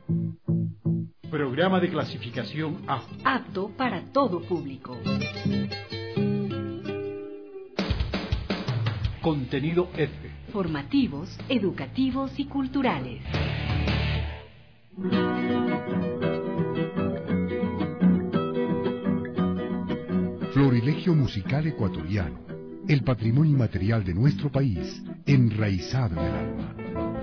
Programa de clasificación A. Apto para todo público. Contenido F. Formativos, educativos y culturales. Florilegio musical ecuatoriano, el patrimonio inmaterial de nuestro país, enraizado en el alma.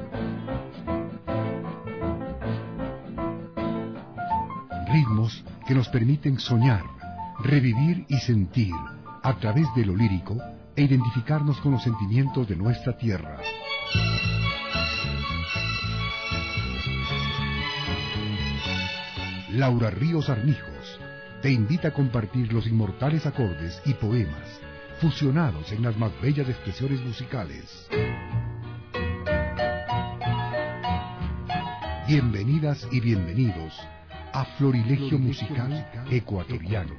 Ritmos que nos permiten soñar, revivir y sentir a través de lo lírico e identificarnos con los sentimientos de nuestra tierra. Laura Ríos Armijos te invita a compartir los inmortales acordes y poemas fusionados en las más bellas expresiones musicales. Bienvenidas y bienvenidos a Florilegio Musical Ecuatoriano.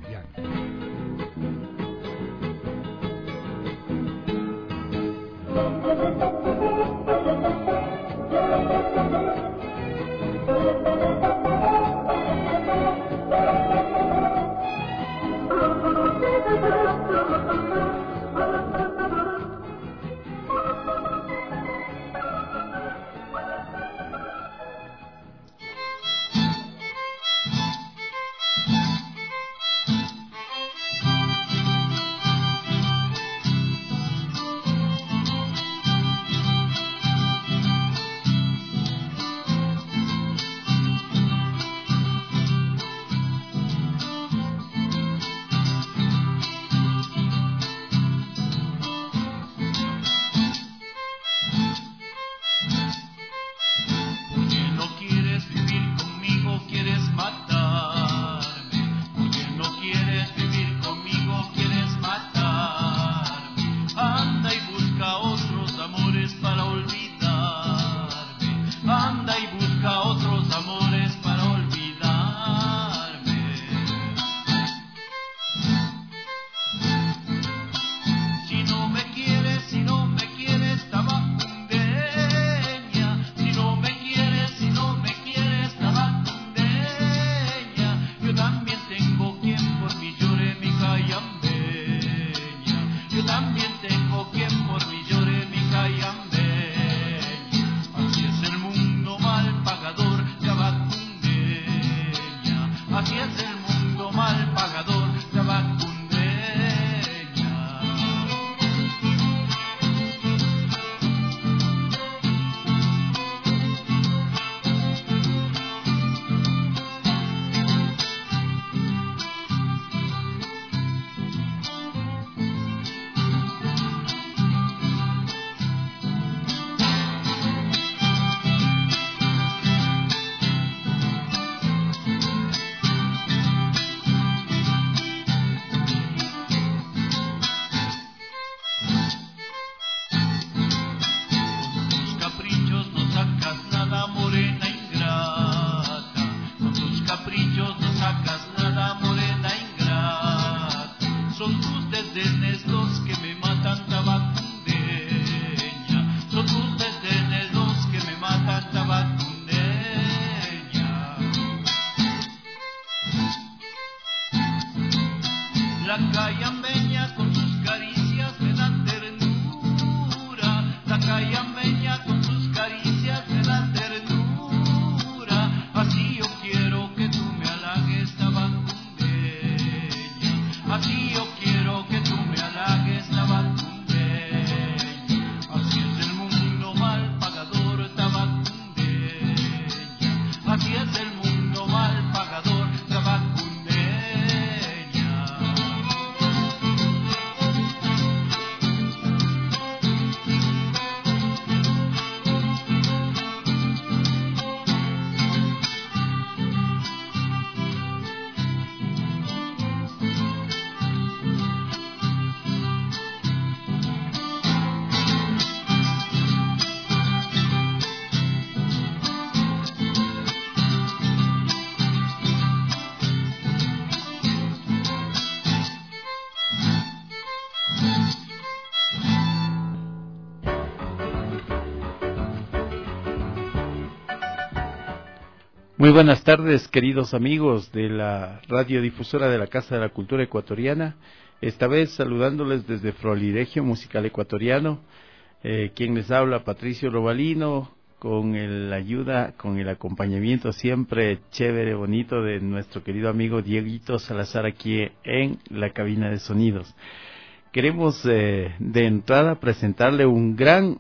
Muy buenas tardes, queridos amigos de la radiodifusora de la Casa de la Cultura Ecuatoriana. Esta vez saludándoles desde Florilegio Musical Ecuatoriano. Quien les habla, Patricio Robalino, con la ayuda, con el acompañamiento siempre chévere, bonito de nuestro querido amigo Dieguito Salazar aquí en la cabina de sonidos. Queremos de entrada presentarle un gran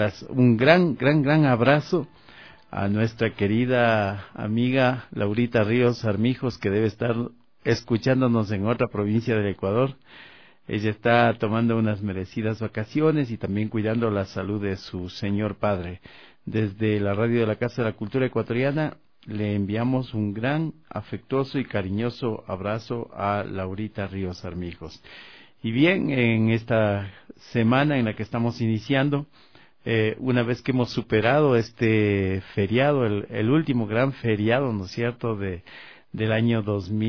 abrazo a nuestra querida amiga Laurita Ríos Armijos, que debe estar escuchándonos en otra provincia del Ecuador. Ella está tomando unas merecidas vacaciones y también cuidando la salud de su señor padre. Desde la radio de la Casa de la Cultura Ecuatoriana le enviamos un gran, afectuoso y cariñoso abrazo a Laurita Ríos Armijos. Y bien, en esta semana en la que estamos iniciando, una vez que hemos superado este feriado, el último gran feriado, ¿no es cierto?, del año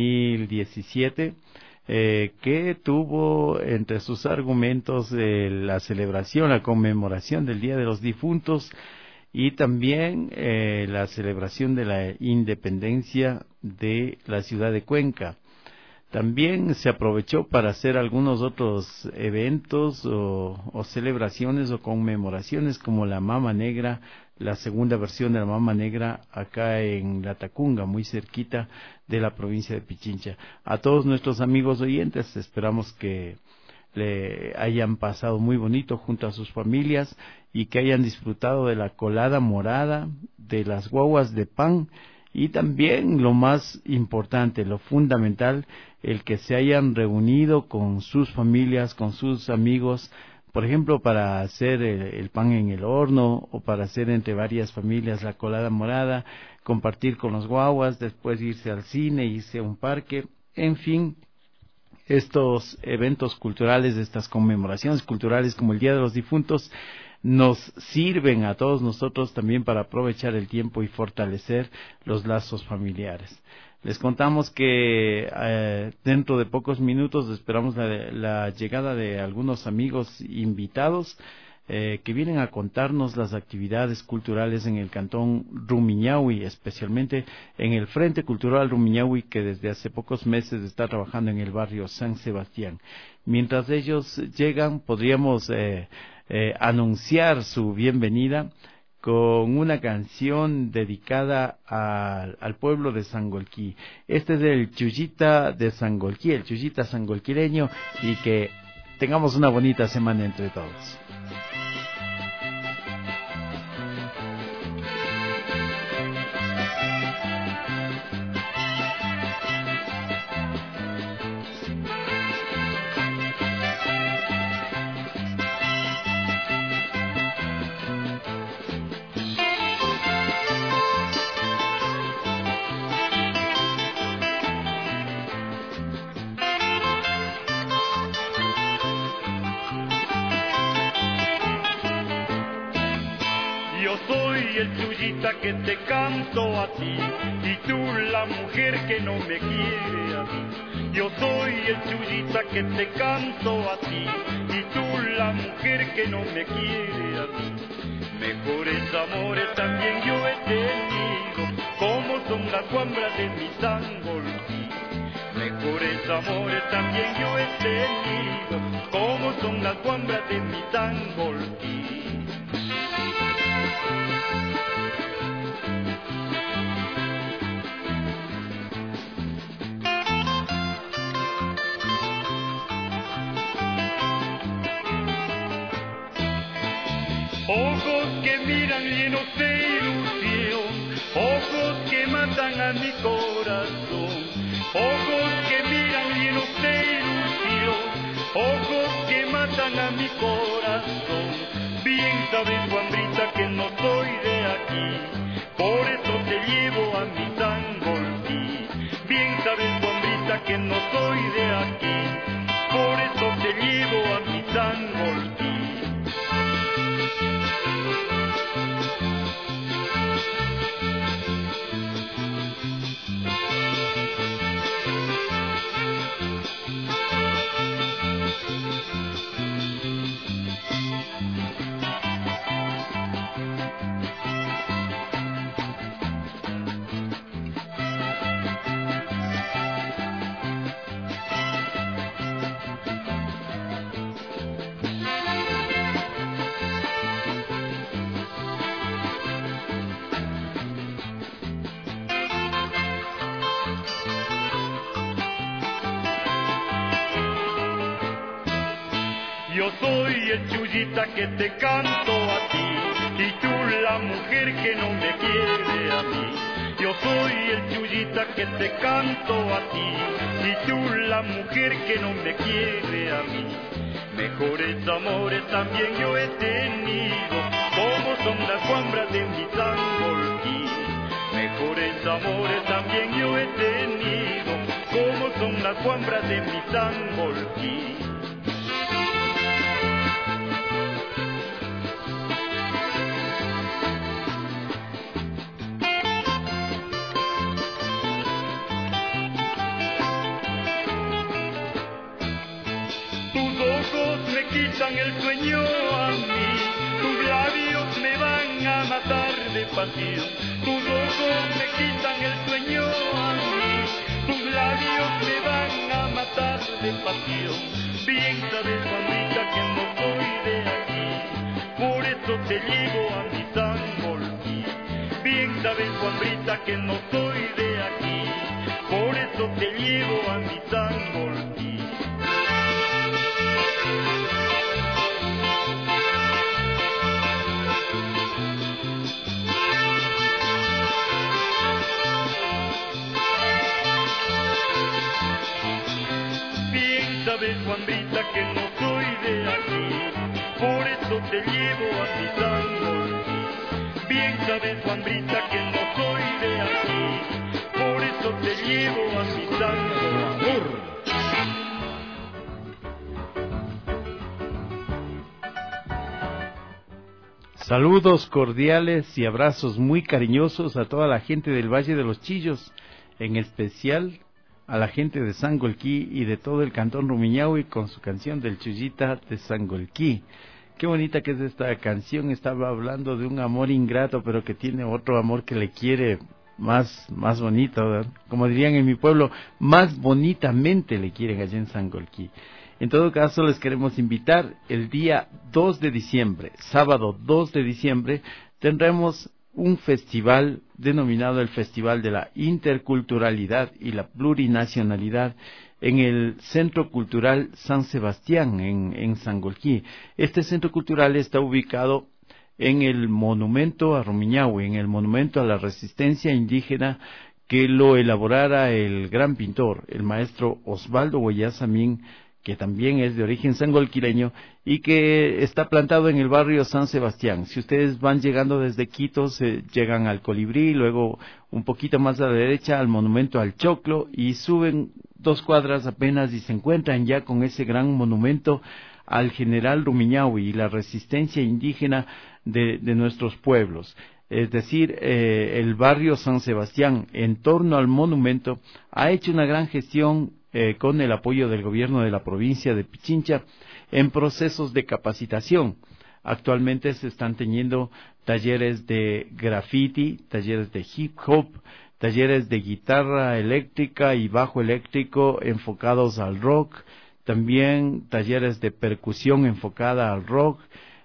2017, que tuvo entre sus argumentos la celebración, la conmemoración del Día de los Difuntos y también la celebración de la independencia de la ciudad de Cuenca. También se aprovechó para hacer algunos otros eventos o celebraciones o conmemoraciones como la Mama Negra, la segunda versión de la Mama Negra acá en La Tacunga, muy cerquita de la provincia de Pichincha. A todos nuestros amigos oyentes esperamos que le hayan pasado muy bonito junto a sus familias y que hayan disfrutado de la colada morada, de las guaguas de pan y también lo más importante, lo fundamental, el que se hayan reunido con sus familias, con sus amigos, por ejemplo, para hacer el pan en el horno o para hacer entre varias familias la colada morada, compartir con los guaguas, después irse al cine, irse a un parque, en fin. Estos eventos culturales, estas conmemoraciones culturales como el Día de los Difuntos, nos sirven a todos nosotros también para aprovechar el tiempo y fortalecer los lazos familiares. Les contamos que dentro de pocos minutos esperamos la llegada de algunos amigos invitados que vienen a contarnos las actividades culturales en el cantón Rumiñahui, especialmente en el Frente Cultural Rumiñahui, que desde hace pocos meses está trabajando en el barrio San Sebastián. Mientras ellos llegan, podríamos anunciar su bienvenida con una canción dedicada al pueblo de Sangolquí. Este es el Chullita de Sangolquí, el Chullita sangolquireño, y que tengamos una bonita semana entre todos. Que te canto a ti y tú la mujer que no me quiere a mí. Yo soy el Chullita que te canto a ti y tú la mujer que no me quiere a mí. Mejores amores también yo he tenido, como son las guambras de mi Sangolquí. Mejores amores también yo he tenido, como son las guambras de mi Sangolquí. Ojos que miran llenos de ilusión, ojos que matan a mi corazón. Ojos que miran llenos de ilusión, ojos que matan a mi corazón. Bien sabes, Juanbrita, que no soy de aquí, por eso te llevo a mi Sangolquí. Bien sabes, Juanbrita, que no soy de aquí, por eso te llevo a mi Sangolquí. Yo soy el chullita que te canto a ti, y tú la mujer que no me quiere a mí. Yo soy el chullita que te canto a ti, y tú la mujer que no me quiere a mí. Mejores amores también yo he tenido, como son las sombras de mi sangolquí. Mejores amores también yo he tenido, como son las sombras de mi sangolquí. Quitan el sueño a mí, tus labios me van a matar de pasión. Tus ojos me quitan el sueño a mí, tus labios me van a matar de pasión. Bien sabes, Juanita, que no soy de aquí, por eso te llevo a mi sangolquí. Bien sabes, Juanita, que no soy de aquí, por eso te llevo a mi sangolquí. Sabes, Juanita, que no soy de aquí, por eso te llevo a mi sangolquí. Bien sabes, Juanita, que no soy de aquí, por eso te llevo a mi sangolquí. Saludos cordiales y abrazos muy cariñosos a toda la gente del Valle de los Chillos, en especial a la gente de Sangolquí y de todo el cantón Rumiñahui con su canción del Chullita de Sangolquí. Qué bonita que es esta canción. Estaba hablando de un amor ingrato, pero que tiene otro amor que le quiere más bonito, ¿verdad? Como dirían en mi pueblo, más bonitamente le quieren allá en Sangolquí. En todo caso, les queremos invitar el día 2 de diciembre, sábado 2 de diciembre, tendremos un festival denominado el Festival de la Interculturalidad y la Plurinacionalidad en el Centro Cultural San Sebastián en Sangolquí. Este centro cultural está ubicado en el monumento a Rumiñahui, en el monumento a la resistencia indígena que lo elaborara el gran pintor, el maestro Osvaldo Guayasamín, que también es de origen sangolquileño y que está plantado en el barrio San Sebastián. Si ustedes van llegando desde Quito, llegan al Colibrí, luego un poquito más a la derecha al monumento al Choclo y suben 2 cuadras apenas y se encuentran ya con ese gran monumento al general Rumiñahui y la resistencia indígena de nuestros pueblos. Es decir, el barrio San Sebastián, en torno al monumento, ha hecho una gran gestión con el apoyo del gobierno de la provincia de Pichincha en procesos de capacitación. Actualmente se están teniendo talleres de graffiti, talleres de hip hop, talleres de guitarra eléctrica y bajo eléctrico enfocados al rock, también talleres de percusión enfocada al rock,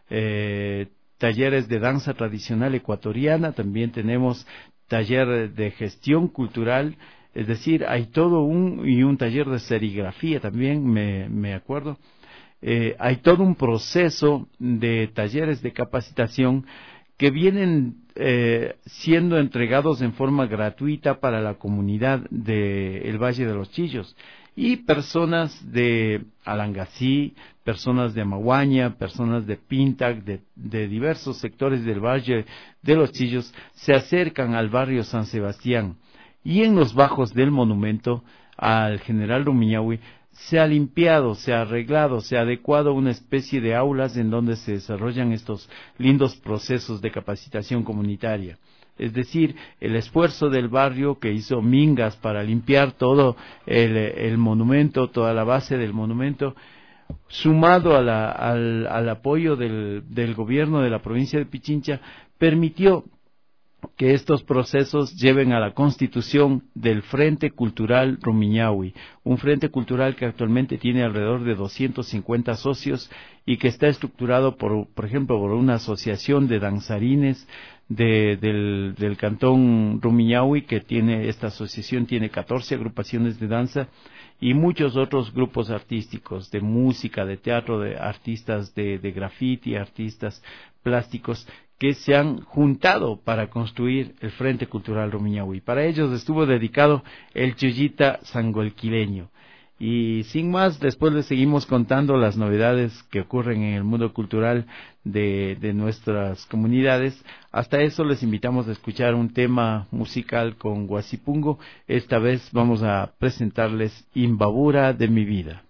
talleres de danza tradicional ecuatoriana, también tenemos taller de gestión cultural. Es decir, hay todo un taller de serigrafía también, me acuerdo. Hay todo un proceso de talleres de capacitación que vienen siendo entregados en forma gratuita para la comunidad del Valle de los Chillos. Y personas de Alangací, personas de Amaguaña, personas de Pintac, de diversos sectores del Valle de los Chillos, se acercan al barrio San Sebastián. Y en los bajos del monumento al general Rumiñahui se ha limpiado, se ha arreglado, se ha adecuado una especie de aulas en donde se desarrollan estos lindos procesos de capacitación comunitaria. Es decir, el esfuerzo del barrio que hizo Mingas para limpiar todo el monumento, toda la base del monumento, sumado al apoyo del gobierno de la provincia de Pichincha, permitió que estos procesos lleven a la constitución del Frente Cultural Rumiñahui, un frente cultural que actualmente tiene alrededor de 250 socios y que está estructurado por ejemplo, por una asociación de danzarines, del cantón Rumiñahui, que tiene esta asociación, tiene 14 agrupaciones de danza y muchos otros grupos artísticos, de música, de teatro, de artistas de graffiti, artistas plásticos, que se han juntado para construir el Frente Cultural Rumiñahui. Para ellos estuvo dedicado el Chullita Sangolquileño. Y sin más, después les seguimos contando las novedades que ocurren en el mundo cultural de nuestras comunidades. Hasta eso les invitamos a escuchar un tema musical con Guasipungo. Esta vez vamos a presentarles Imbabura de mi vida.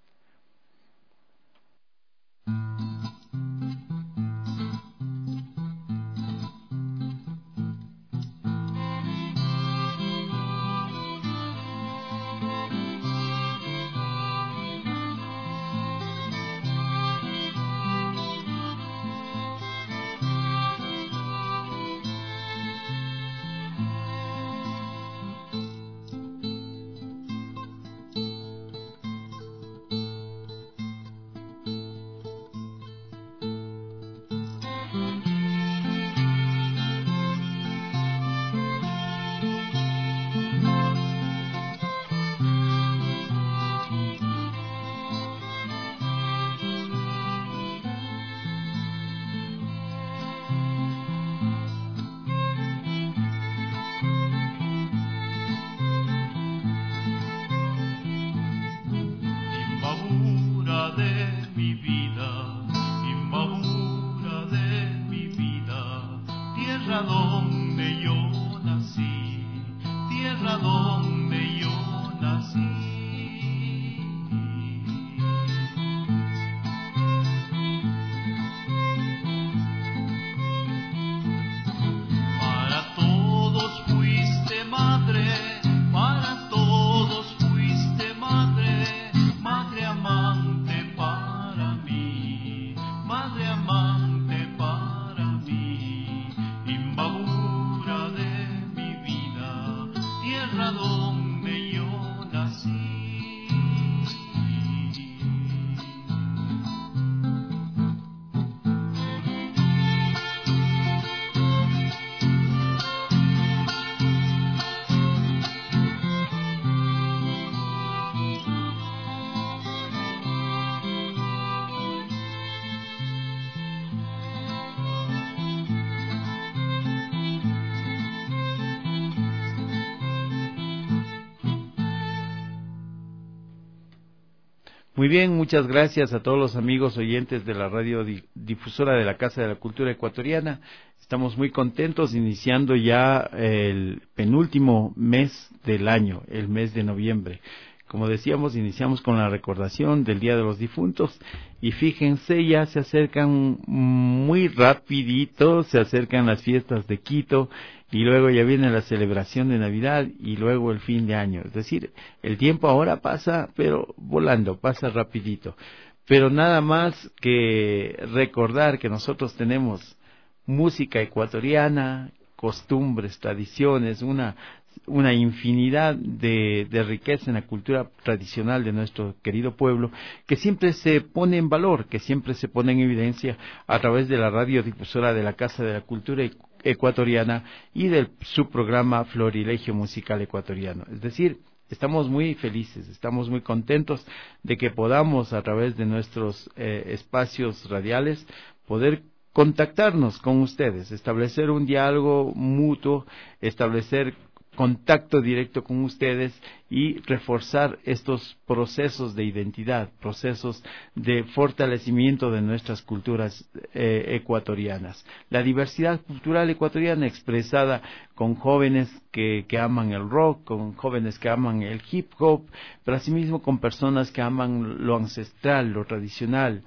Muy bien, muchas gracias a todos los amigos oyentes de la radio difusora de la Casa de la Cultura Ecuatoriana. Estamos muy contentos iniciando ya el penúltimo mes del año, el mes de noviembre. Como decíamos, iniciamos con la recordación del Día de los Difuntos y fíjense, ya se acercan muy rapidito, se acercan las fiestas de Quito y luego ya viene la celebración de Navidad y luego el fin de año. Es decir, el tiempo ahora pasa, pero volando, pasa rapidito. Pero nada más que recordar que nosotros tenemos música ecuatoriana, costumbres, tradiciones, una infinidad de riqueza en la cultura tradicional de nuestro querido pueblo, que siempre se pone en valor, que siempre se pone en evidencia a través de la radiodifusora de la Casa de la Cultura Ecuatoriana y de su programa Florilegio Musical Ecuatoriano. Es decir, estamos muy felices, estamos muy contentos de que podamos a través de nuestros espacios radiales poder contactarnos con ustedes, establecer un diálogo mutuo, establecer contacto directo con ustedes y reforzar estos procesos de identidad, procesos de fortalecimiento de nuestras culturas ecuatorianas. La diversidad cultural ecuatoriana expresada con jóvenes que aman el rock, con jóvenes que aman el hip hop, pero asimismo con personas que aman lo ancestral, lo tradicional,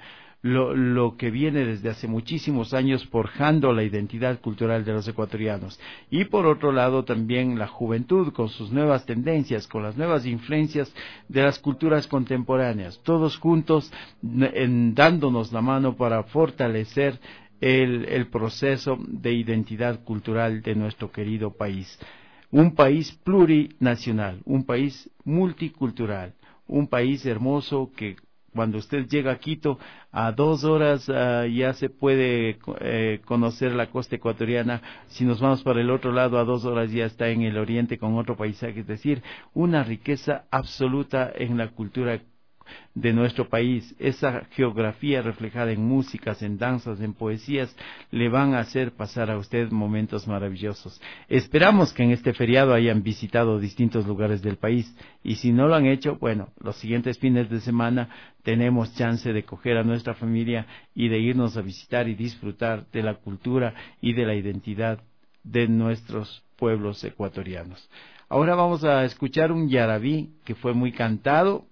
lo que viene desde hace muchísimos años forjando la identidad cultural de los ecuatorianos. Y por otro lado también la juventud con sus nuevas tendencias, con las nuevas influencias de las culturas contemporáneas, todos juntos dándonos la mano para fortalecer el proceso de identidad cultural de nuestro querido país. Un país plurinacional, un país multicultural, un país hermoso que cuando usted llega a Quito, a 2 horas ya se puede conocer la costa ecuatoriana. Si nos vamos para el otro lado, a 2 horas ya está en el oriente con otro paisaje, es decir, una riqueza absoluta en la cultura de nuestro país. Esa geografía reflejada en músicas, en danzas, en poesías, le van a hacer pasar a usted momentos maravillosos. Esperamos que en este feriado hayan visitado distintos lugares del país, y si no lo han hecho, bueno, los siguientes fines de semana tenemos chance de coger a nuestra familia y de irnos a visitar y disfrutar de la cultura y de la identidad de nuestros pueblos ecuatorianos. Ahora vamos a escuchar un yarabí que fue muy cantado,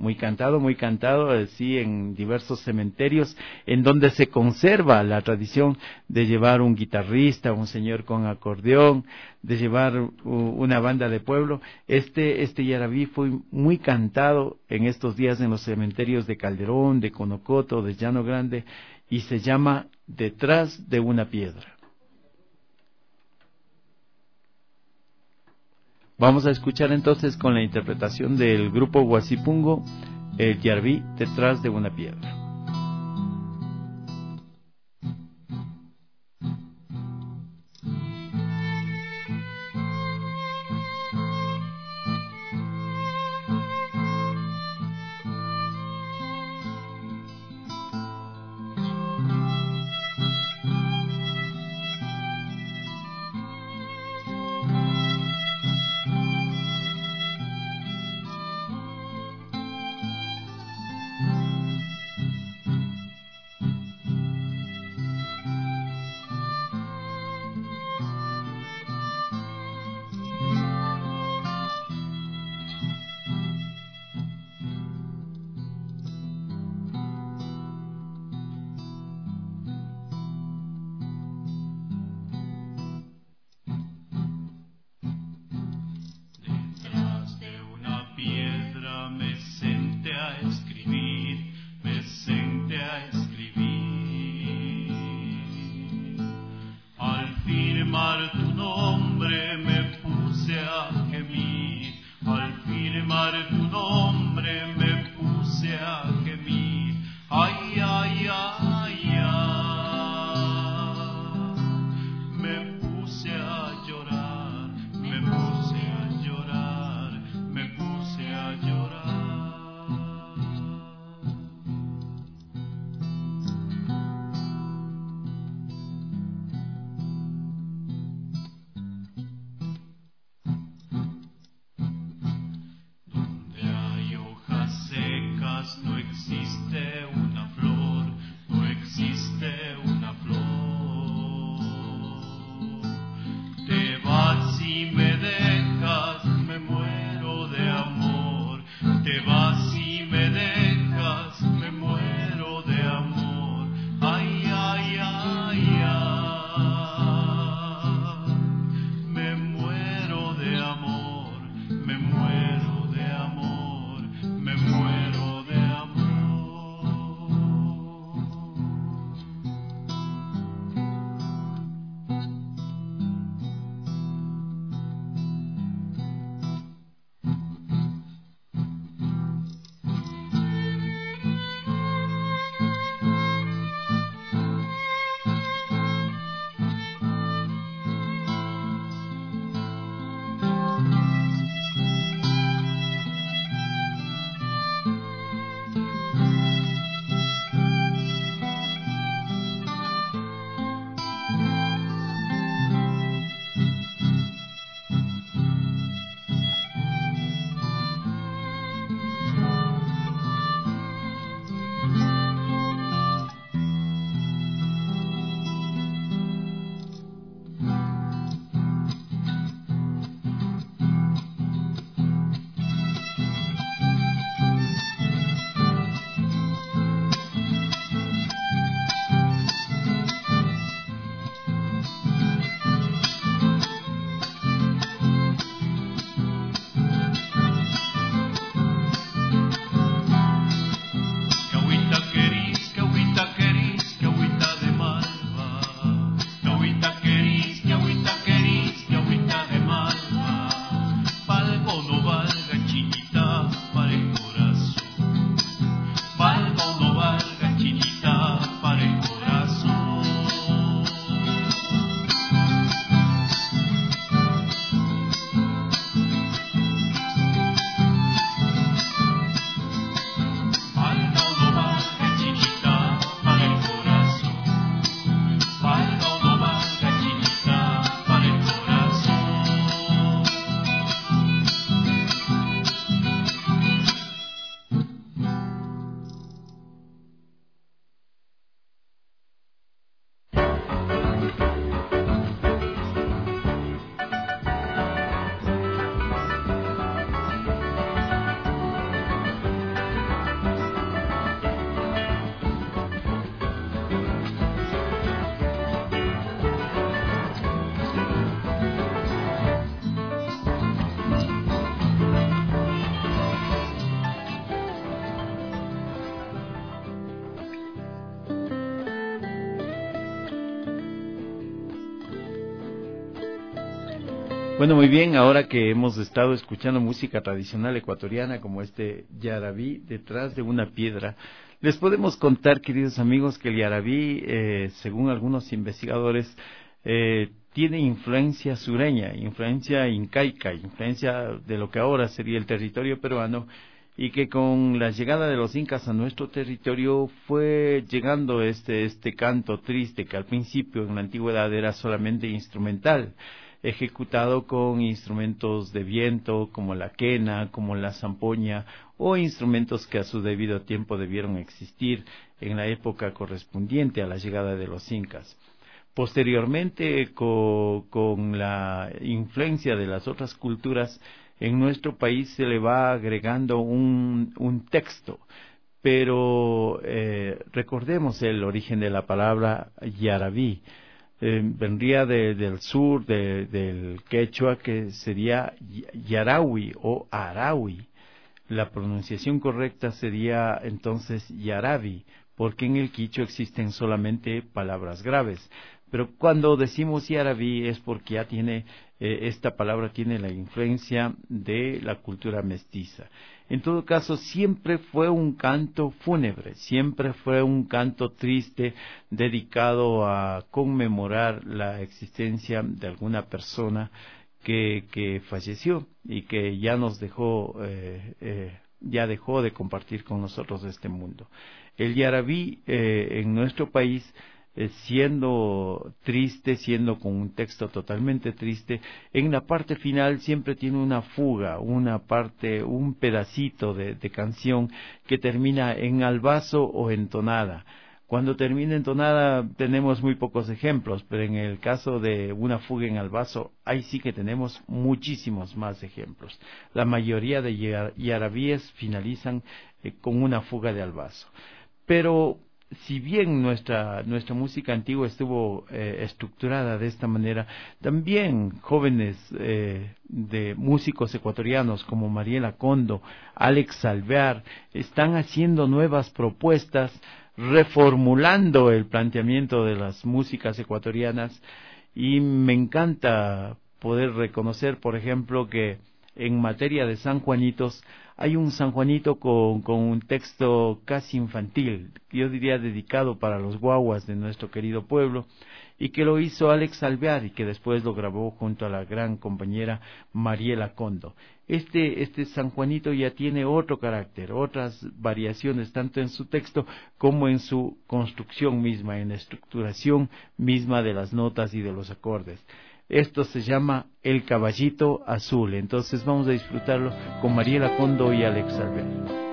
sí, en diversos cementerios, en donde se conserva la tradición de llevar un guitarrista, un señor con acordeón, de llevar una banda de pueblo. Este yarabí fue muy cantado en estos días en los cementerios de Calderón, de Conocoto, de Llano Grande, y se llama Detrás de una piedra. Vamos a escuchar entonces con la interpretación del grupo Huasipungo el yarabí Detrás de una piedra. Bueno, muy bien, ahora que hemos estado escuchando música tradicional ecuatoriana como este yarabí detrás de una piedra, les podemos contar, queridos amigos, que el yarabí, según algunos investigadores, tiene influencia sureña, influencia incaica, influencia de lo que ahora sería el territorio peruano, y que con la llegada de los incas a nuestro territorio fue llegando este canto triste que al principio en la antigüedad era solamente instrumental, ejecutado con instrumentos de viento como la quena, como la zampoña, o instrumentos que a su debido tiempo debieron existir en la época correspondiente a la llegada de los incas. Posteriormente, con la influencia de las otras culturas, en nuestro país se le va agregando un texto, pero recordemos el origen de la palabra yarabí. Vendría del sur, del quechua, que sería yarawi o arawi. La pronunciación correcta sería entonces yarabi, porque en el quichua existen solamente palabras graves. Pero cuando decimos yarabí es porque ya tiene, esta palabra tiene la influencia de la cultura mestiza. En todo caso, siempre fue un canto fúnebre, siempre fue un canto triste dedicado a conmemorar la existencia de alguna persona que falleció y que ya nos dejó, ya dejó de compartir con nosotros este mundo. El yarabí en nuestro país, siendo triste, siendo con un texto totalmente triste, en la parte final siempre tiene una fuga, una parte, un pedacito de canción que termina en albazo o en tonada. Cuando termina en tonada tenemos muy pocos ejemplos, pero en el caso de una fuga en albazo, ahí sí que tenemos muchísimos más ejemplos. La mayoría de yarabíes finalizan con una fuga de albazo. Pero si bien nuestra música antigua estuvo estructurada de esta manera, también jóvenes de músicos ecuatorianos como Mariela Condo, Alex Alvear, están haciendo nuevas propuestas, reformulando el planteamiento de las músicas ecuatorianas, y me encanta poder reconocer, por ejemplo, que en materia de San Juanitos, hay un San Juanito con un texto casi infantil, yo diría dedicado para los guaguas de nuestro querido pueblo, y que lo hizo Alex Alvear y que después lo grabó junto a la gran compañera Mariela Condo. Este San Juanito ya tiene otro carácter, otras variaciones, tanto en su texto como en su construcción misma, en la estructuración misma de las notas y de los acordes. Esto se llama El Caballito Azul. Entonces vamos a disfrutarlo con Mariela Condo y Alex Alvear.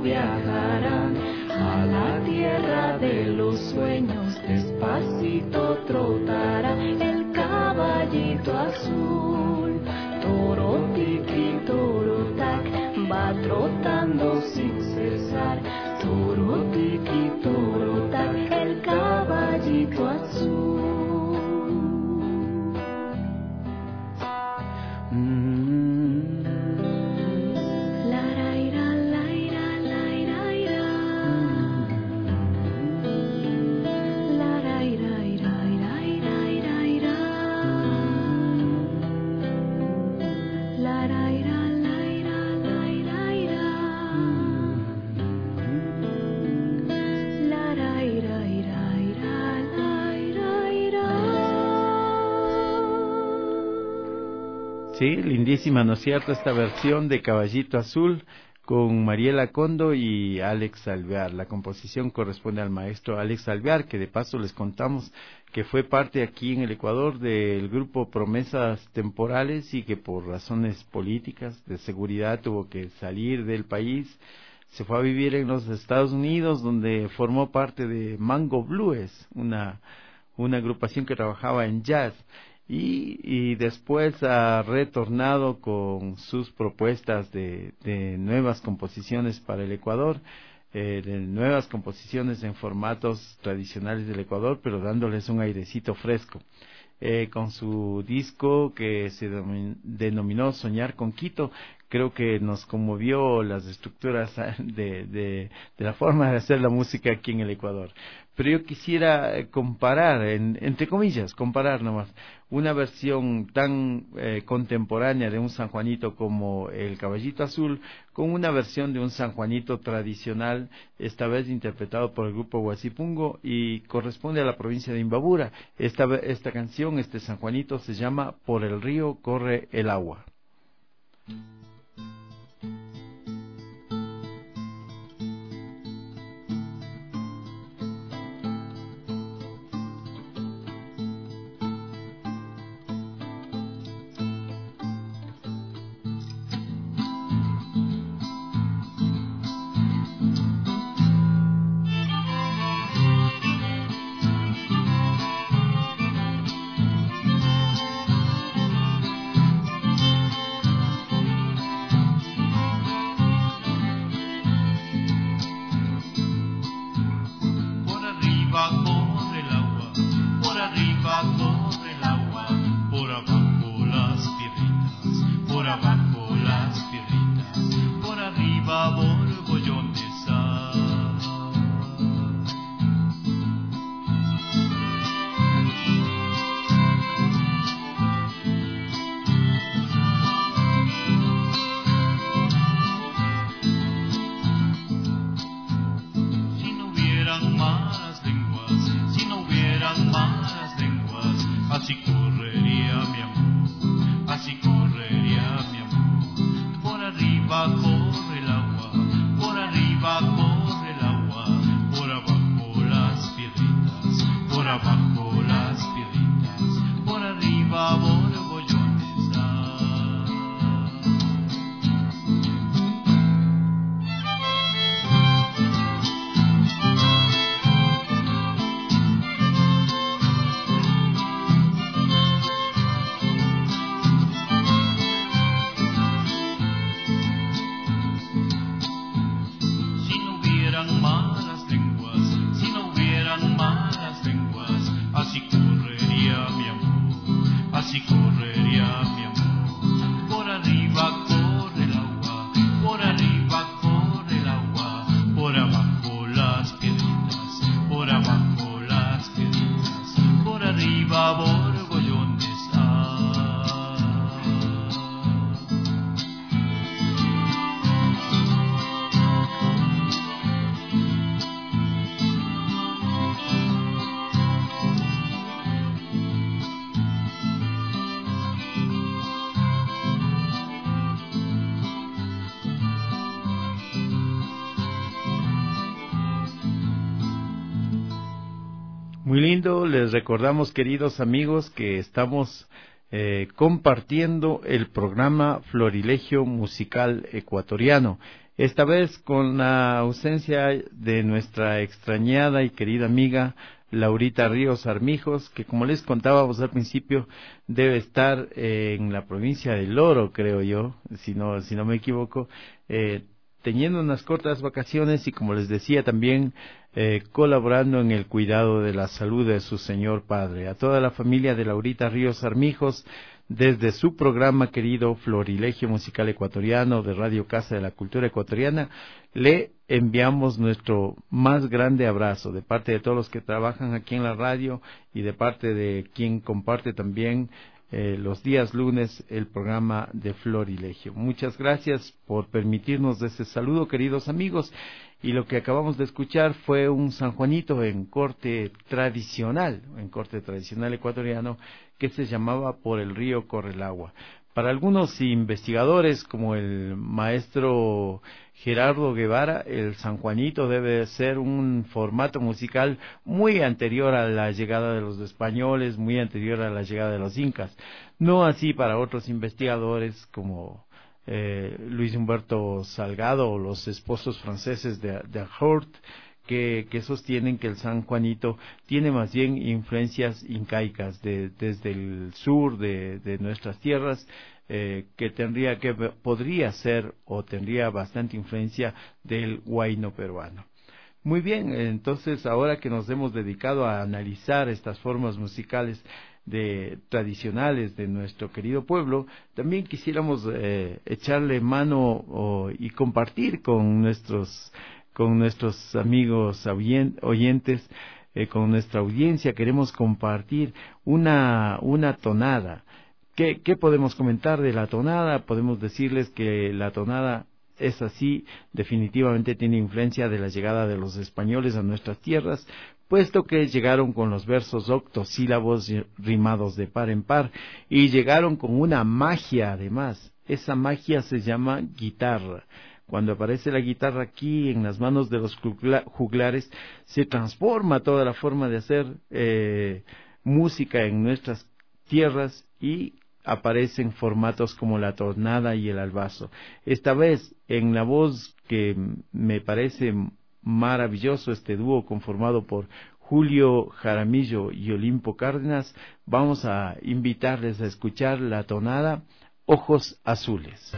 viajarán a la tierra de los sueños, despacito trotará el caballito azul. Toro tiki, toro tac, va trotando sin cesar. Toro tiki, toro tac, el caballito azul. Sí, lindísima, ¿no es cierto? Esta versión de Caballito Azul con Mariela Condo y Alex Alvear. La composición corresponde al maestro Alex Alvear, que de paso les contamos que fue parte aquí en el Ecuador del grupo Promesas Temporales y que por razones políticas de seguridad tuvo que salir del país. Se fue a vivir en los Estados Unidos, donde formó parte de Mango Blues, una agrupación que trabajaba en jazz. Y después ha retornado con sus propuestas de nuevas composiciones para el Ecuador, de nuevas composiciones en formatos tradicionales del Ecuador, pero dándoles un airecito fresco. Con su disco que se denominó Soñar con Quito, creo que nos conmovió las estructuras de la forma de hacer la música aquí en el Ecuador. Pero yo quisiera comparar, entre comillas, comparar nomás, una versión tan contemporánea de un San Juanito como el Caballito Azul con una versión de un San Juanito tradicional, esta vez interpretado por el grupo Huasipungo y corresponde a la provincia de Imbabura. Esta canción, este San Juanito, se llama Por el río corre el agua. Muy lindo, les recordamos, queridos amigos, que estamos compartiendo el programa Florilegio Musical Ecuatoriano. esta vez con la ausencia de nuestra extrañada y querida amiga Laurita Ríos Armijos, que como les contábamos al principio, debe estar en la provincia del Oro, creo yo, si no me equivoco, teniendo unas cortas vacaciones y, como les decía, también colaborando en el cuidado de la salud de su señor padre. A toda la familia de Laurita Ríos Armijos, desde su programa querido Florilegio Musical Ecuatoriano de Radio Casa de la Cultura Ecuatoriana, le enviamos nuestro más grande abrazo de parte de todos los que trabajan aquí en la radio y de parte de quien comparte también los días lunes el programa de Florilegio. Muchas gracias por permitirnos ese saludo, queridos amigos, y lo que acabamos de escuchar fue un San Juanito en corte tradicional ecuatoriano, que se llamaba Por el río corre el agua. Para algunos investigadores, como el maestro Gerardo Guevara, el San Juanito debe ser un formato musical muy anterior a la llegada de los españoles, muy anterior a la llegada de los incas. No así para otros investigadores como Luis Humberto Salgado o los esposos franceses de Hort, que sostienen que el San Juanito tiene más bien influencias incaicas desde el sur de nuestras tierras, que podría ser o tendría bastante influencia del huayno peruano. Muy bien, entonces ahora que nos hemos dedicado a analizar estas formas musicales tradicionales de nuestro querido pueblo, también quisiéramos echarle mano y compartir con nuestros amigos oyentes, con nuestra audiencia. Queremos compartir una tonada. ¿Qué podemos comentar de la tonada? Podemos decirles que la tonada es así, definitivamente tiene influencia de la llegada de los españoles a nuestras tierras, puesto que llegaron con los versos octosílabos rimados de par en par, y llegaron con una magia además. Esa magia se llama guitarra. Cuando aparece la guitarra aquí en las manos de los juglares, se transforma toda la forma de hacer música en nuestras tierras y aparecen formatos como la tonada y el albazo. Esta vez, en la voz que me parece maravilloso, este dúo conformado por Julio Jaramillo y Olimpo Cárdenas, vamos a invitarles a escuchar la tonada Ojos Azules.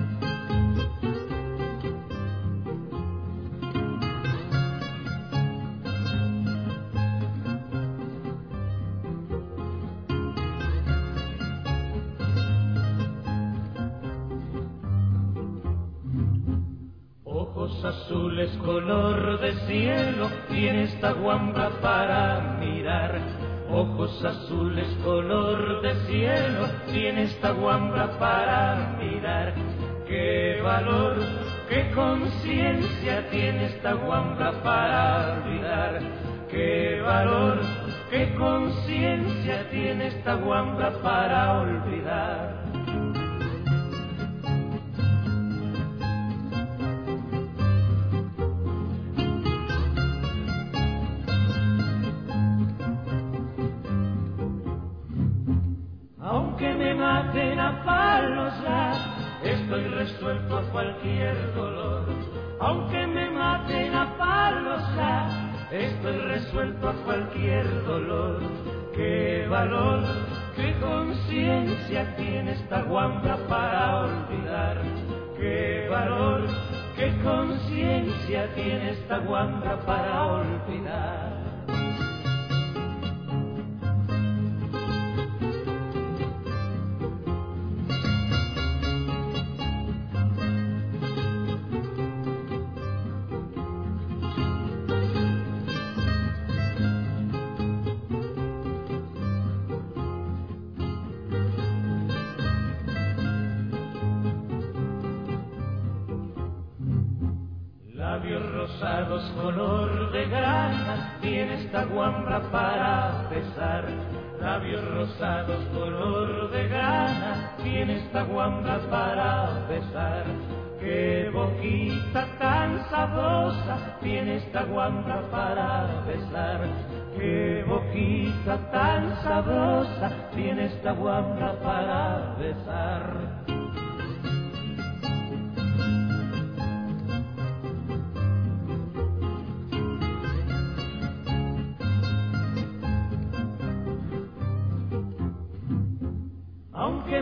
Azules color de cielo, tiene esta guamba para mirar. Ojos azules color de cielo, tiene esta guamba para mirar. Qué valor, qué conciencia tiene esta guamba para olvidar. Qué valor, qué conciencia tiene esta guamba para olvidar. Maten a palos ya, estoy resuelto a cualquier dolor. Aunque me maten a palos ya, estoy resuelto a cualquier dolor. Qué valor, qué conciencia tiene esta guambra para olvidar. Qué valor, qué conciencia tiene esta guambra para olvidar. Rosados color de grana, tiene esta guambra para besar. Labios rosados color de grana, tiene esta guambra para besar. Qué boquita tan sabrosa, tiene esta guambra para besar. Qué boquita tan sabrosa, tiene esta guambra para besar.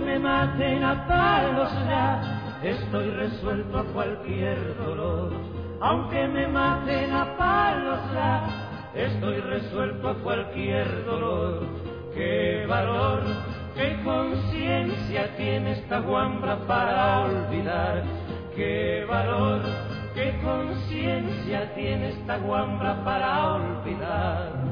me maten a palos ya, estoy resuelto a cualquier dolor. Aunque me maten a palos ya, estoy resuelto a cualquier dolor. Qué valor, qué conciencia tiene esta guambra para olvidar. Qué valor, qué conciencia tiene esta guambra para olvidar.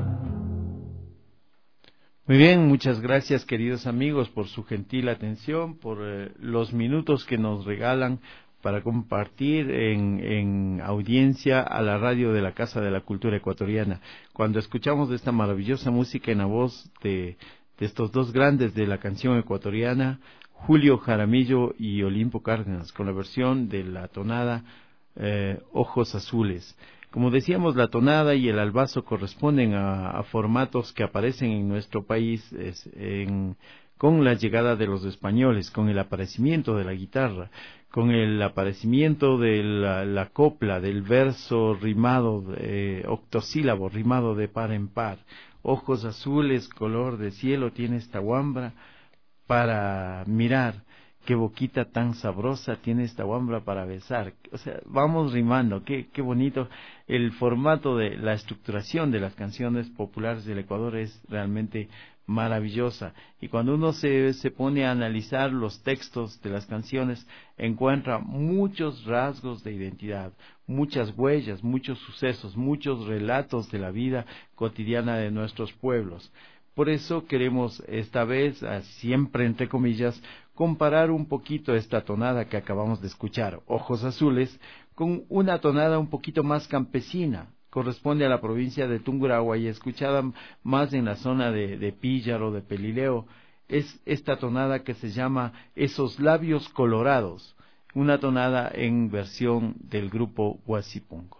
Muy bien, muchas gracias queridos amigos por su gentil atención, por los minutos que nos regalan para compartir en audiencia a la radio de la Casa de la Cultura Ecuatoriana. Cuando escuchamos de esta maravillosa música en la voz de estos dos grandes de la canción ecuatoriana, Julio Jaramillo y Olimpo Cárdenas, con la versión de la tonada Ojos Azules. Como decíamos, la tonada y el albazo corresponden a formatos que aparecen en nuestro país con la llegada de los españoles, con el aparecimiento de la guitarra, con el aparecimiento de la copla, del verso rimado, octosílabo, rimado de par en par. Ojos azules, color de cielo, tiene esta guambra para mirar. Qué boquita tan sabrosa tiene esta guambra para besar. O sea, vamos rimando, qué bonito. El formato de la estructuración de las canciones populares del Ecuador es realmente maravillosa. Y cuando uno se pone a analizar los textos de las canciones, encuentra muchos rasgos de identidad, muchas huellas, muchos sucesos, muchos relatos de la vida cotidiana de nuestros pueblos. Por eso queremos esta vez, siempre entre comillas, comparar un poquito esta tonada que acabamos de escuchar, Ojos Azules, con una tonada un poquito más campesina. Corresponde a la provincia de Tungurahua y escuchada más en la zona de Píllaro, de Pelileo. Es esta tonada que se llama Esos Labios Colorados, una tonada en versión del grupo Huasipungo.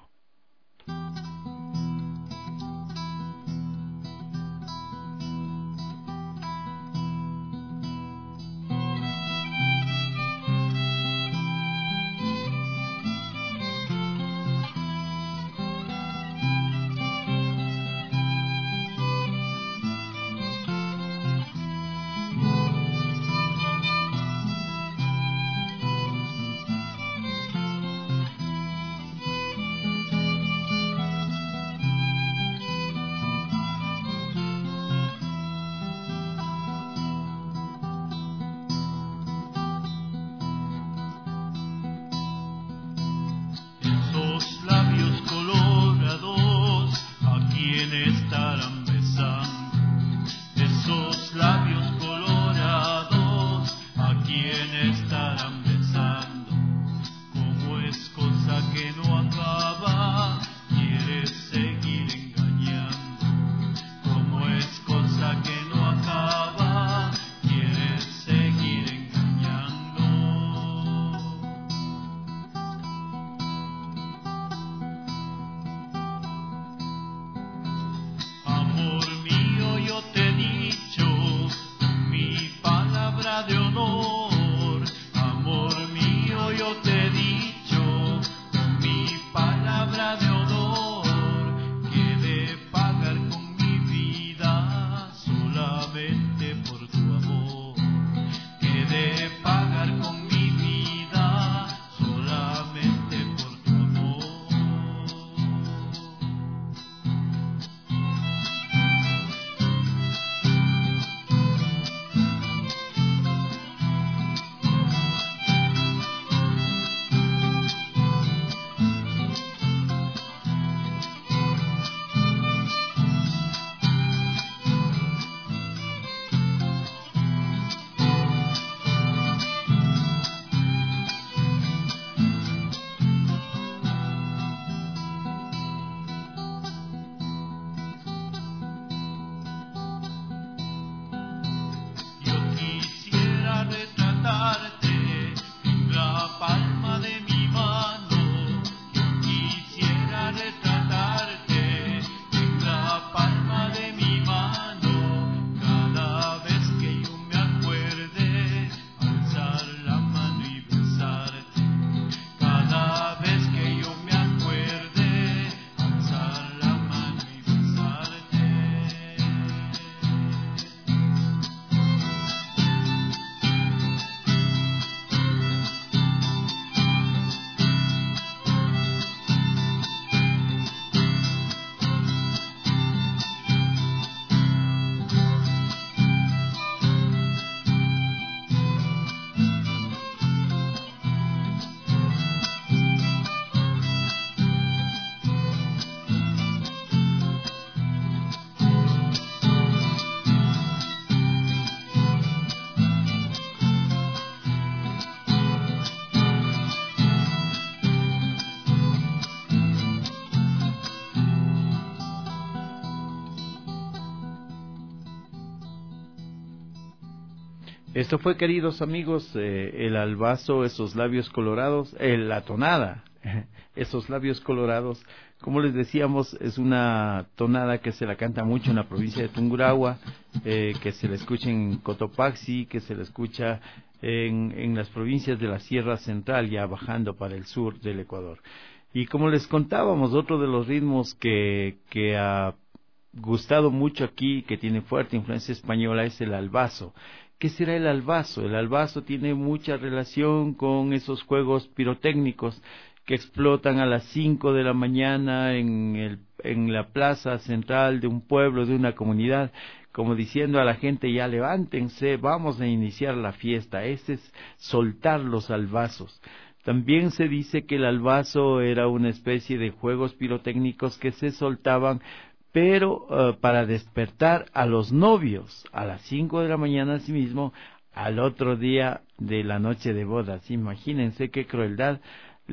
Esto fue, queridos amigos, el albazo, esos labios colorados, la tonada, esos labios colorados. Como les decíamos, es una tonada que se la canta mucho en la provincia de Tungurahua, que se la escucha en Cotopaxi, que se la escucha en las provincias de la Sierra Central, ya bajando para el sur del Ecuador. Y como les contábamos, otro de los ritmos que ha gustado mucho aquí, que tiene fuerte influencia española, es el albazo. ¿Qué será el albazo? El albazo tiene mucha relación con esos juegos pirotécnicos que explotan a las 5 de la mañana en la plaza central de un pueblo, de una comunidad, como diciendo a la gente: ya levántense, vamos a iniciar la fiesta. Ese es soltar los albazos. También se dice que el albazo era una especie de juegos pirotécnicos que se soltaban, pero para despertar a los novios a las 5 de la mañana, asimismo, al otro día de la noche de bodas. Imagínense qué crueldad,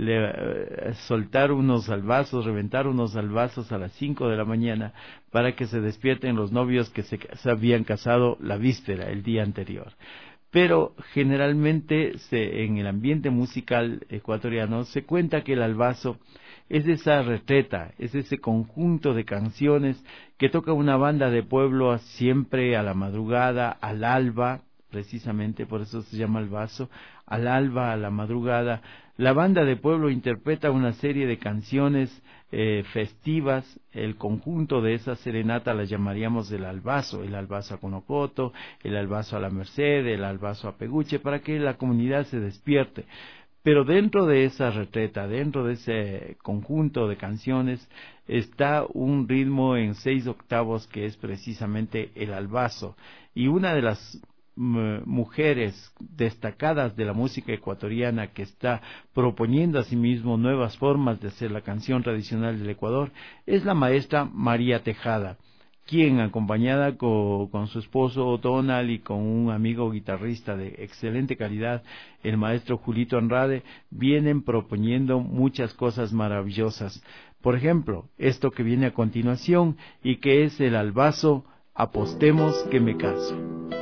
soltar unos salvazos, reventar unos salvazos a las 5 de la mañana para que se despierten los novios que se habían casado la víspera, el día anterior. Pero generalmente en el ambiente musical ecuatoriano se cuenta que el albazo es esa retreta, es ese conjunto de canciones que toca una banda de pueblo siempre a la madrugada, al alba, precisamente por eso se llama albazo, al alba, a la madrugada. La banda de pueblo interpreta una serie de canciones festivas. El conjunto de esa serenata la llamaríamos el albazo a Conocoto, el albazo a la Merced, el albazo a Peguche, para que la comunidad se despierte. Pero dentro de esa retreta, dentro de ese conjunto de canciones, está un ritmo en 6 octavos que es precisamente el albazo. Y una de las mujeres destacadas de la música ecuatoriana que está proponiendo a sí mismo nuevas formas de hacer la canción tradicional del Ecuador es la maestra María Tejada, quien, acompañada con su esposo Donald y con un amigo guitarrista de excelente calidad, el maestro Julito Andrade, vienen proponiendo muchas cosas maravillosas. Por ejemplo, esto que viene a continuación y que es el albazo Apostemos que me caso.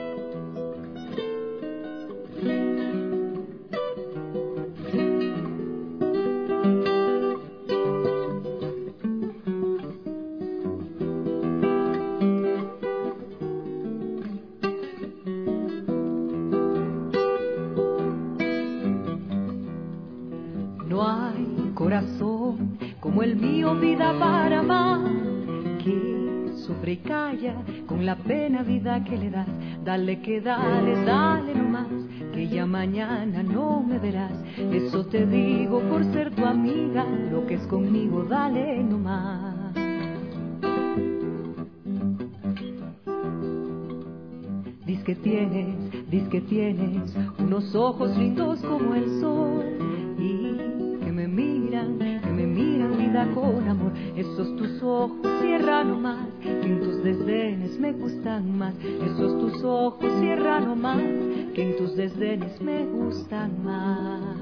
Con la pena vida que le das, dale que dale, dale nomás, que ya mañana no me verás. Eso te digo por ser tu amiga, lo que es conmigo dale nomás. Diz que tienes unos ojos lindos como el sol y que me miran vida con amor. Esos tus ojos cierra nomás, que en tus desdenes me gustan más. Esos tus ojos cierra nomás, que en tus desdenes me gustan más.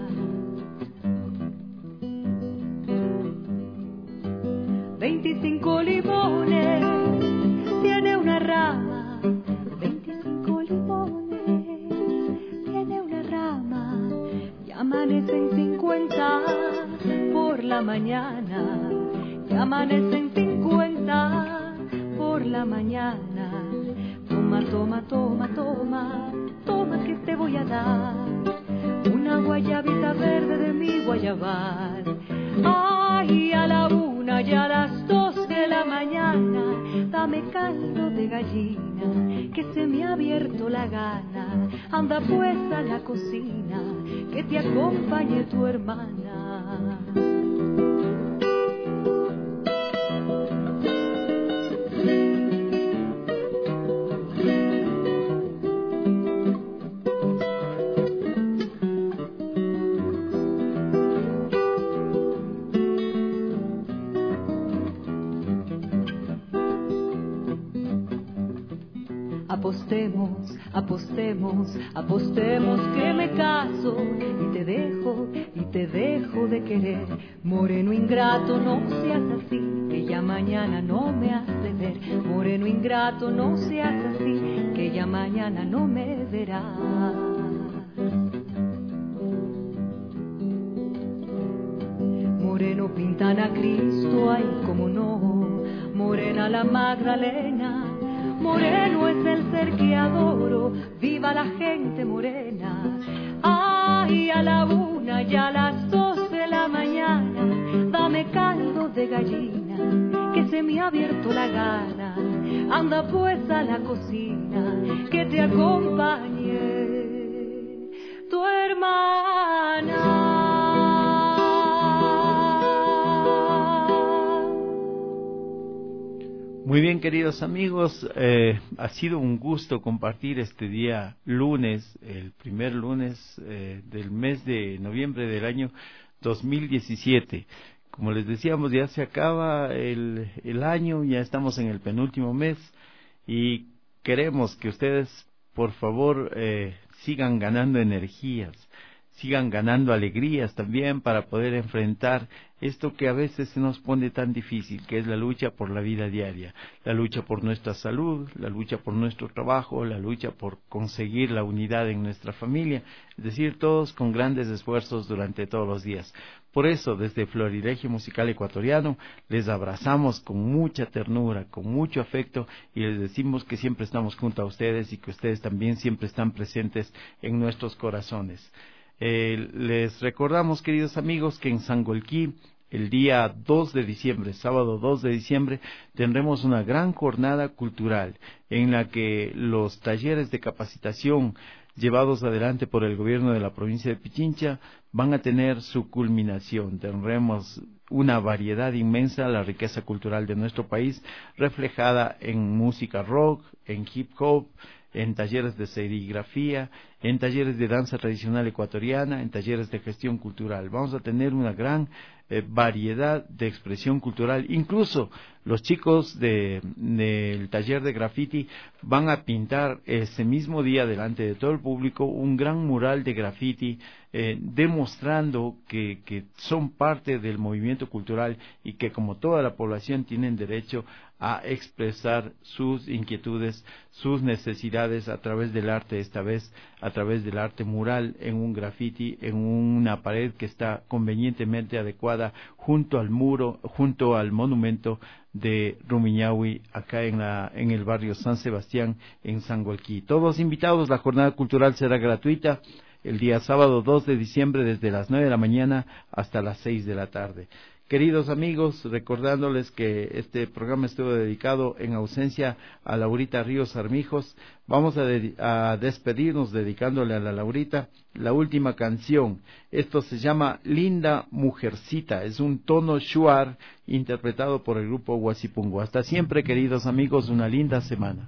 25 limones tiene una rama, 25 limones tiene una rama, y amanecen 50 por la mañana, y amanecen 50 por la mañana. Toma, toma, toma, toma, toma que te voy a dar una guayabita verde de mi guayabal. Ay, a la 1 y a las 2 de la mañana, dame caldo de gallina, que se me ha abierto la gana. Anda pues a la cocina, que te acompañe tu hermana. Apostemos que me caso y te dejo de querer. Moreno ingrato, no seas así, que que ya mañana no me has de ver. Moreno ingrato, no seas así, que ya mañana no me verás. Moreno pintan a Cristo, ay, como no. Morena la Magdalena, moreno es el ser que adoro. Viva la gente morena. Ay, a la 1 y a las 2 de la mañana, dame caldo de gallina, que se me ha abierto la gana. Anda pues a la cocina, que te acompañe tu hermana. Muy bien, queridos amigos, ha sido un gusto compartir este día lunes, el primer lunes del mes de noviembre del año 2017. Como les decíamos, ya se acaba el año, ya estamos en el penúltimo mes y queremos que ustedes, por favor, sigan ganando energías, sigan ganando alegrías también para poder enfrentar esto que a veces se nos pone tan difícil, que es la lucha por la vida diaria, la lucha por nuestra salud, la lucha por nuestro trabajo, la lucha por conseguir la unidad en nuestra familia, es decir, todos con grandes esfuerzos durante todos los días. Por eso, desde Florilegio Musical Ecuatoriano, les abrazamos con mucha ternura, con mucho afecto, y les decimos que siempre estamos junto a ustedes y que ustedes también siempre están presentes en nuestros corazones. Les recordamos, queridos amigos, que en Sangolquí, el día 2 de diciembre, sábado 2 de diciembre, tendremos una gran jornada cultural en la que los talleres de capacitación llevados adelante por el gobierno de la provincia de Pichincha van a tener su culminación. Tendremos una variedad inmensa, la riqueza cultural de nuestro país, reflejada en música rock, en hip hop, en talleres de serigrafía, en talleres de danza tradicional ecuatoriana, en talleres de gestión cultural. Vamos a tener una gran variedad de expresión cultural. Incluso los chicos del taller de graffiti van a pintar ese mismo día delante de todo el público un gran mural de graffiti, demostrando que son parte del movimiento cultural y que, como toda la población, tienen derecho a expresar sus inquietudes, sus necesidades a través del arte, esta vez a través del arte mural en un graffiti, en una pared que está convenientemente adecuada junto al muro, junto al monumento de Rumiñahui, acá en el barrio San Sebastián, en Sangolquí. Todos invitados, la jornada cultural será gratuita el día sábado 2 de diciembre desde las 9 de la mañana hasta las 6 de la tarde. Queridos amigos, recordándoles que este programa estuvo dedicado en ausencia a Laurita Ríos Armijos, vamos a despedirnos dedicándole a la Laurita la última canción. Esto se llama Linda Mujercita, es un tono shuar interpretado por el grupo Huasipungo. Hasta siempre, queridos amigos, una linda semana.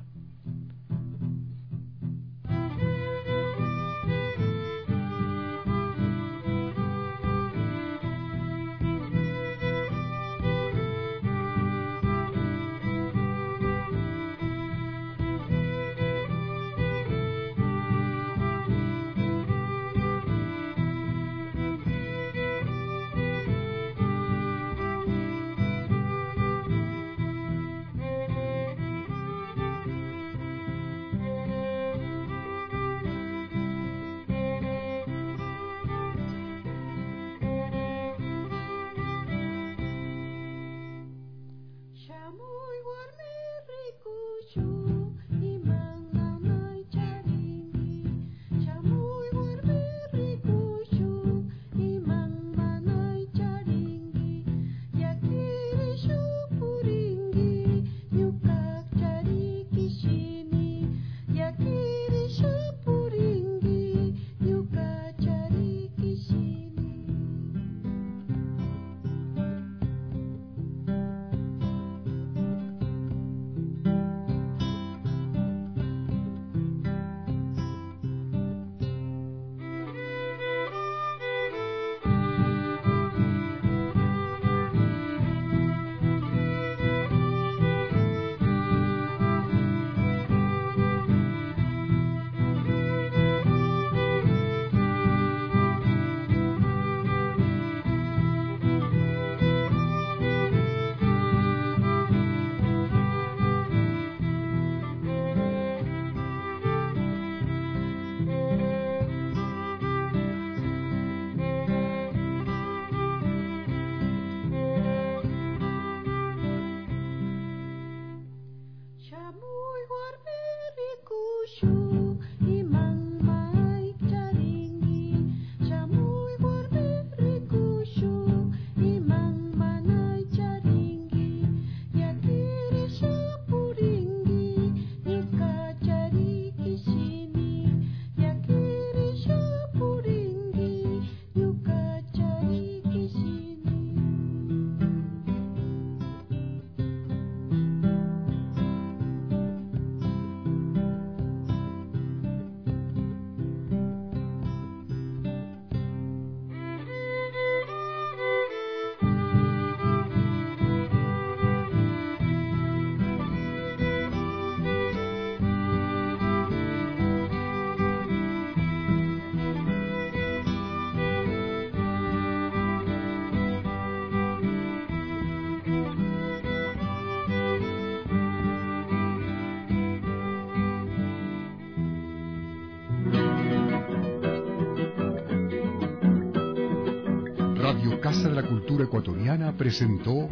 Radio Casa de la Cultura Ecuatoriana presentó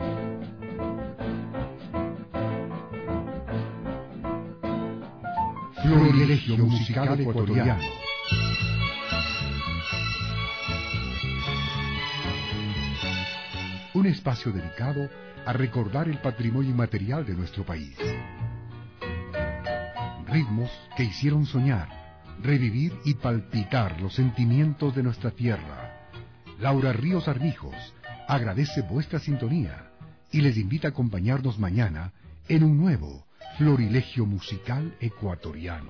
Florilegio Musical Ecuatoriano. Un espacio dedicado a recordar el patrimonio inmaterial de nuestro país. Ritmos que hicieron soñar, revivir y palpitar los sentimientos de nuestra tierra. Laura Ríos Armijos agradece vuestra sintonía y les invita a acompañarnos mañana en un nuevo Florilegio Musical Ecuatoriano.